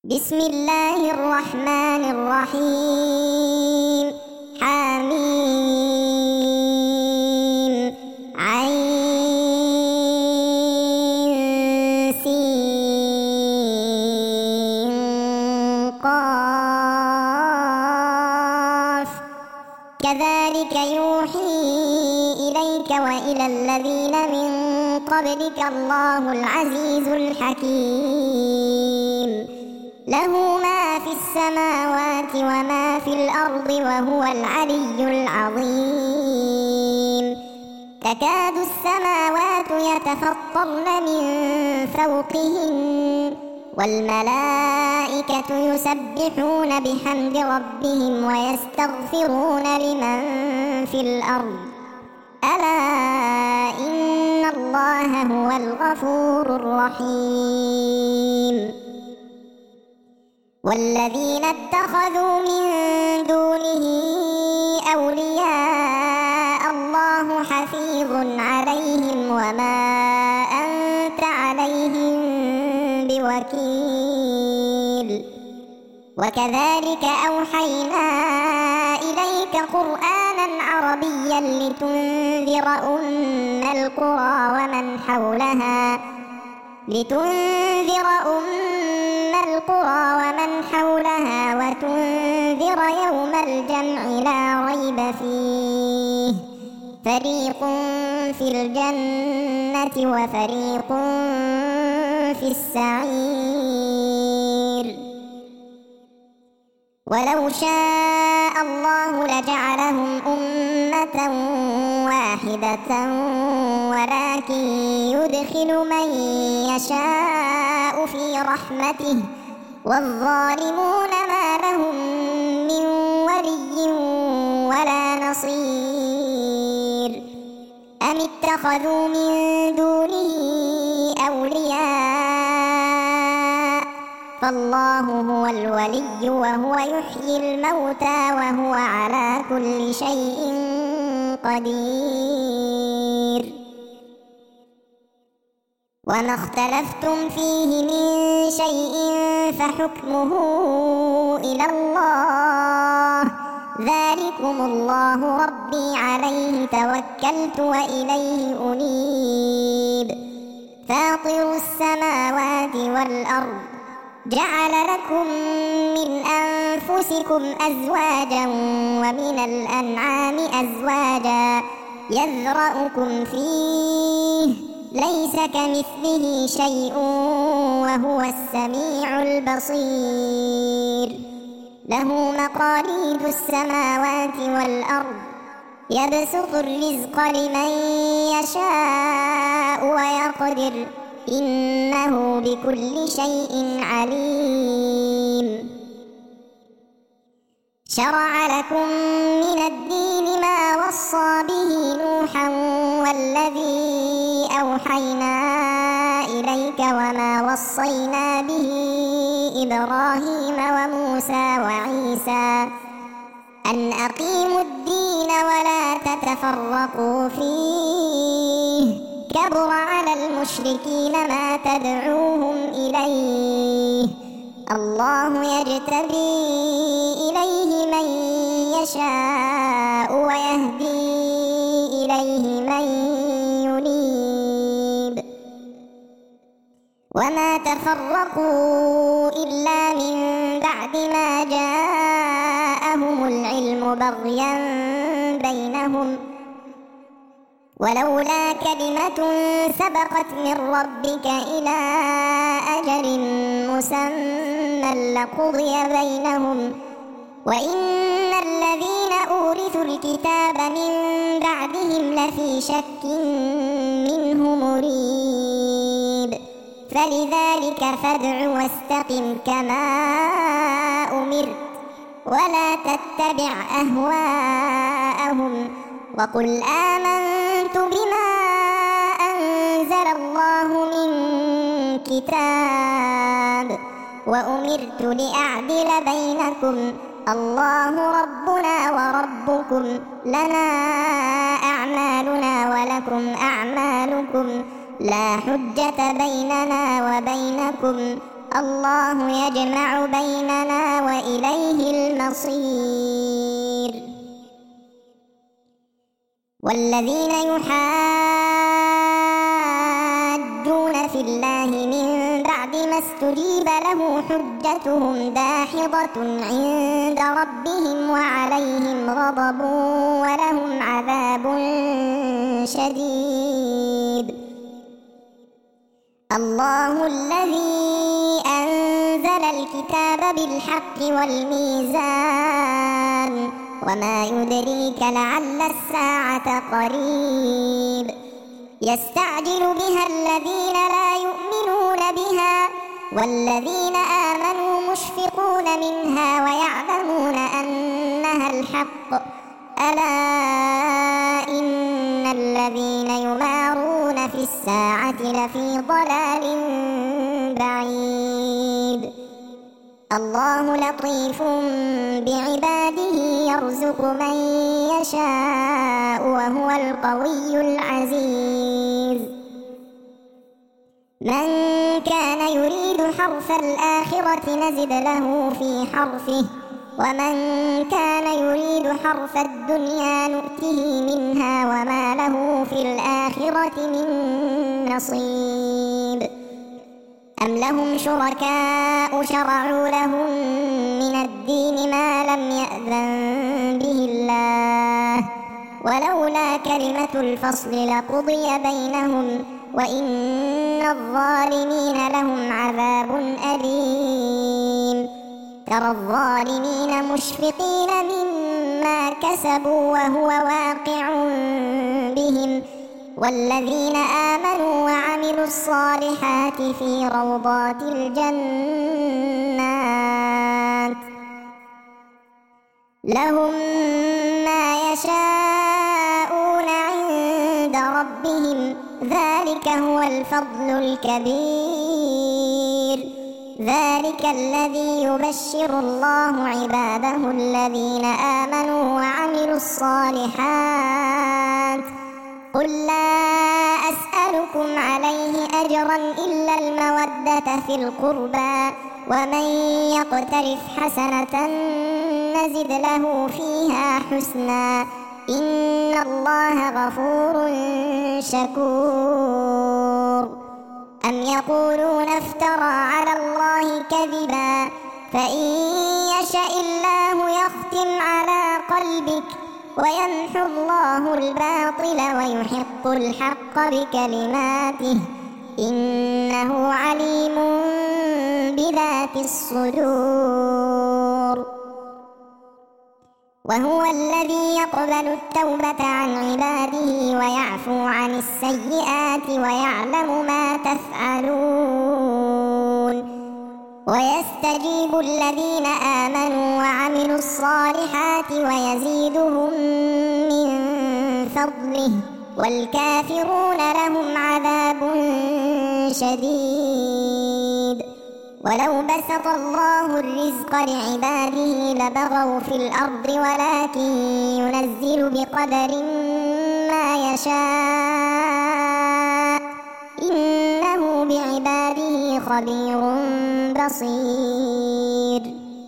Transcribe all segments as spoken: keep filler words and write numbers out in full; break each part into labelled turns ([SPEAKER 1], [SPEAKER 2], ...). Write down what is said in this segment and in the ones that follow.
[SPEAKER 1] بسم الله الرحمن الرحيم. حميم عين سين قاف كذلك يوحي إليك وإلى الذين من قبلك الله العزيز الحكيم. له ما في السماوات وما في الأرض وهو العلي العظيم. تكاد السماوات يتفطرن من فوقهن والملائكة يسبحون بحمد ربهم ويستغفرون لمن في الأرض ألا إن الله هو الغفور الرحيم. والذين اتخذوا من دونه أولياء الله حفيظ عليهم وما أنت عليهم بوكيل. وكذلك أوحينا إليك قرآنا عربيا لتنذر أم القرى ومن حولها لتنذر أم القرى ومن حولها وتنذر يوم الجمع لا ريب فيه فريق في الجنة وفريق في السعير. ولو شاء الله لجعلهم أمة واحدة ولكن يدخل من يشاء في رحمته والظالمون ما لهم من ولي ولا نصير. أم اتخذوا من دونه أولياء فالله هو الولي وهو يحيي الموتى وهو على كل شيء قدير. وما اختلفتم فيه من شيء فحكمه إلى الله ذلكم الله ربي عليه توكلت وإليه أنيب. فاطر السماوات والأرض جعل لكم من أنفسكم أزواجا ومن الأنعام أزواجا يذرأكم فيه ليس كمثله شيء وهو السميع البصير. له مقاليد السماوات والأرض يبسط الرزق لمن يشاء ويقدر إنه بكل شيء عليم. شرع لكم من الدين ما وصى به نوحا والذي أوحينا إليك وما وصينا به إبراهيم وموسى وعيسى أن أقيموا الدين ولا تتفرقوا فيه كبر على المشركين ما تدعوهم إليه الله يجتبي إليه من يشاء ويهدي إليه من ينيب. وما تفرقوا إلا من بعد ما جاءهم العلم بغيا بينهم ولولا كلمة سبقت من ربك إلى أجل مسمى لقضي بينهم وإن الذين أورثوا الكتاب من بعدهم لفي شك منه مريب. فلذلك فادع واستقم كما أمرت ولا تتبع أهواءهم وقل آمنت بما أنزل الله من كتاب وأمرت لأعدل بينكم الله ربنا وربكم لنا أعمالنا ولكم أعمالكم لا حجة بيننا وبينكم الله يجمع بيننا وإليه المصير. والذين يحاجون في الله من بعد ما استجيب له حجتهم داحضة عند ربهم وعليهم غضب ولهم عذاب شديد. الله الذي أنزل الكتاب بالحق والميزان وما يدريك لعل الساعة قريب. يستعجل بها الذين لا يؤمنون بها والذين آمنوا مشفقون منها ويعلمون أنها الحق. ألا إن الذين يمارون في الساعة لفي ضلال بعيد. الله لطيف بعباده يرزق من يشاء وهو القوي العزيز. من كان يريد حرث الآخرة نزد له في حرثه ومن كان يريد حرث الدنيا نؤته منها وما له في الآخرة من نصيب. أم لهم شركاء شرعوا لهم من الدين ما لم يأذن به الله ولولا كلمة الفصل لقضي بينهم وإن الظالمين لهم عذاب أليم. ترى الظالمين مشفقين مما كسبوا وهو واقع بهم والذين آمنوا وعملوا الصالحات في روضات الجنات لهم ما يشاءون عند ربهم ذلك هو الفضل الكبير. ذلك الذي يبشر الله عباده الذين آمنوا وعملوا الصالحات. قل لا أسألكم عليه أجرا إلا المودة في القربى ومن يقترف حسنة نزد له فيها حسنا إن الله غفور شكور. أم يقولون افترى على الله كذبا فإن يشأ الله يختم على قلبك ويمحو الله الباطل ويحق الحق بكلماته إنه عليم بذات الصدور. وهو الذي يقبل التوبة عن عباده ويعفو عن السيئات ويعلم ما تفعلون. ويستجيب الذين آمنوا وعملوا الصالحات ويزيدهم من فضله والكافرون لهم عذاب شديد. ولو بسط الله الرزق لعباده لبغوا في الأرض ولكن ينزل بقدر ما يشاء إنه بعباده خبير بصير.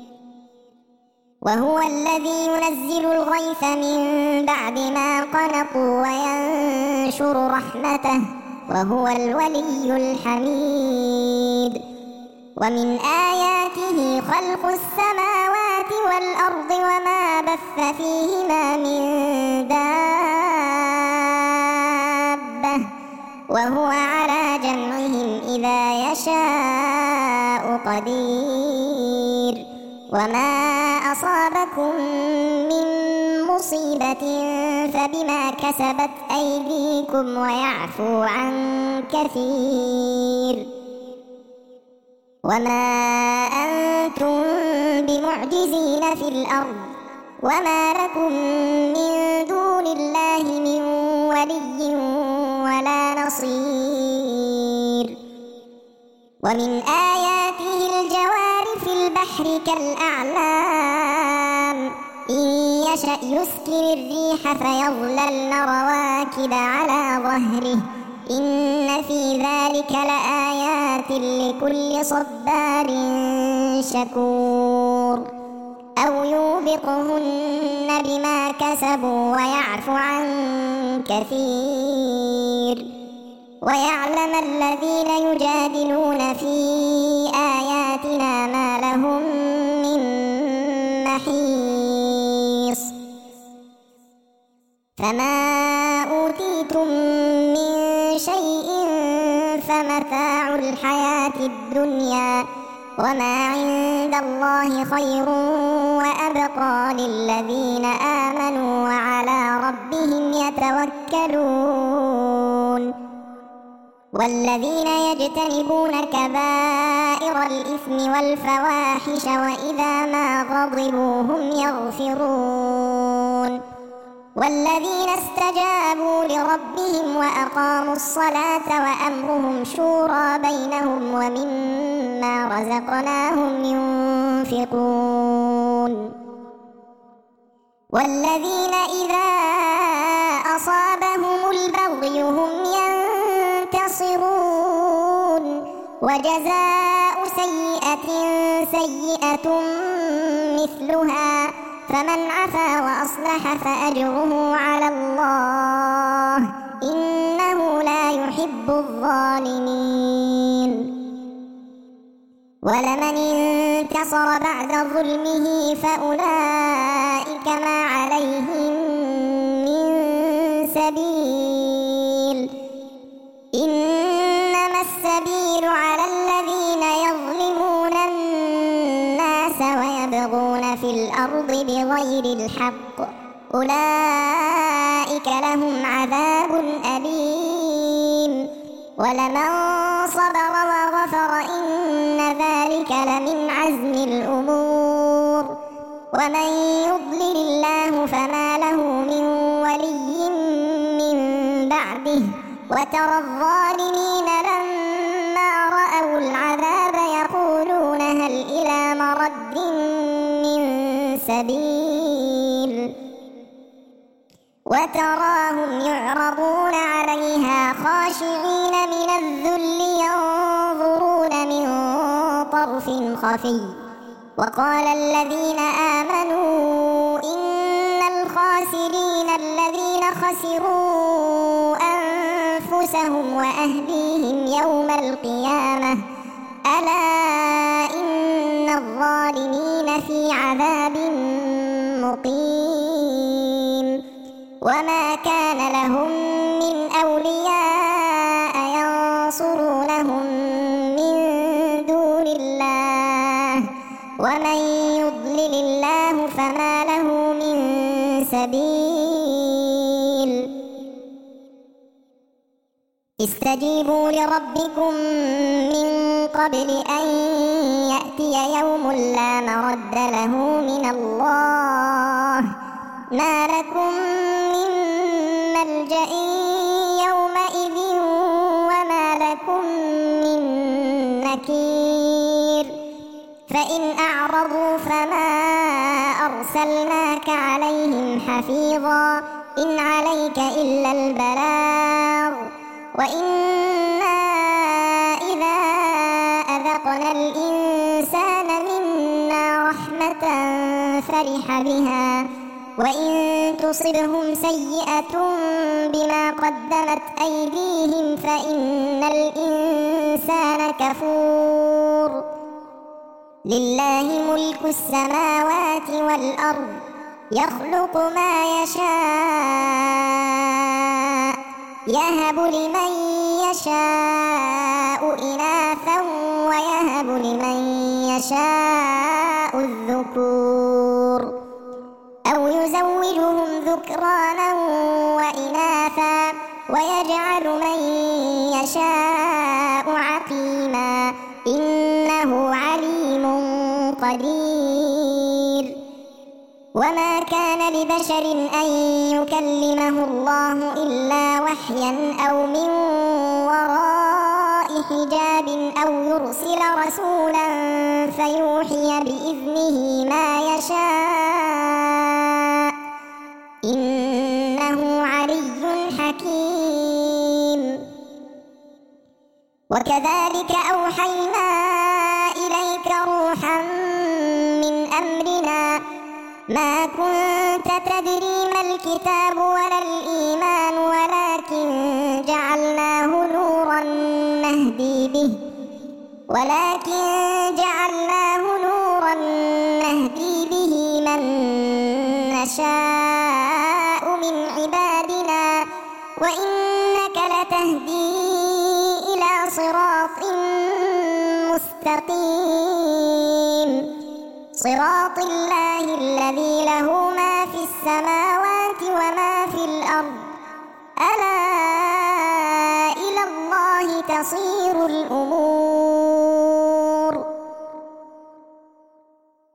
[SPEAKER 1] وهو الذي ينزل الغيث من بعد ما قنطوا وينشر رحمته وهو الولي الحميد. ومن آياته خلق السماوات والأرض وما بث فيهما من دابة وهو على جمعهم إذا يشاء قدير. وما أصابكم من مصيبة فبما كسبت أيديكم ويعفو عن كثير. وما أنتم بمعجزين في الأرض وما لكم من دون الله من ولي ولا نصير. ومن آياته الجوار في البحر كالأعلام إن يشأ يسكن الريح فيظللن رواكد على ظهره إن في ذلك لآيات لكل صبار شكور أو يوبقهن بما كسبوا ويعفو عن كثير ويعلم الذين يجادلون في آياتنا ما لهم من محيص فما أوتيتم من شيء فمتاع الحياة الدنيا وما عند الله خير وأبقى للذين آمنوا وعلى ربهم يتوكلون والذين يجتنبون كبائر الإثم والفواحش وإذا ما غضبوا هم يغفرون والذين استجابوا لربهم وأقاموا الصلاة وأمرهم شورى بينهم ومما رزقناهم ينفقون والذين إذا أصابهم البغي هم ينتصرون وجزاء سيئة سيئة مثلها فمن عفا وأصلح فأجره على الله إنه لا يحب الظالمين ولمن انتصر بعد ظلمه فأولئك ما عليهم من سبيل إنما السبيل على الذين يظلمون الناس ويبغون في الأرض بغير الحق أولئك لهم عذاب أليم ولمن صبر وغفر إن ذلك لمن عزم الأمور ومن يضلل الله فما له من ولي من بعده وترى الظالمين لما رأوا العذاب يقولون هل إلى مرد من سبيل وتراهم يعرضون عليها خاشعين من الذل ينظرون من طرف خفي وقال الذين آمنوا إن الخاسرين الذين خسروا أنفسهم وأهليهم يوم القيامة ألا إن الظالمين في عذاب مقيم وما كان لهم من أولياء ينصرونهم من دون الله ومن يضلل الله فما له من سبيل استجيبوا لربكم من قبل أن يأتي يوم لا مرد له من الله ما لكم من ملجأ يومئذ وما لكم من نكير فإن أعرضوا فما أرسلناك عليهم حفيظا إن عليك إلا البلاغ وإنا إذا أذقنا الإنسان منا رحمة فرح بها وإن تصبهم سيئة بما قدمت أيديهم فإن الإنسان كفور لله ملك السماوات والأرض يخلق ما يشاء يهب لمن يشاء إناثا ويهب لمن يشاء الذكور أو يزوجهم ذكرانا وإناثا ويجعل من يشاء عقيما إنه عليم قدير وما كان لبشر أن يكلمه الله إلا وحيا أو من وراء حجاب أو يرسل رسولا فيوحي بإذنه ما يشاء إنه علي حكيم وكذلك أوحينا إليك روحا من أمرنا ما كنت تدري ما الكتاب ولا الإيمان ولكن جعلناه نورا نهدي به ولكن جعلناه نورا نهدي به من نشاء من عبادنا وإنك لتهدي إلى صراط مستقيم صراط الله الذي له ما في السماوات وما في الأرض ألا إلى الله تصير الأمور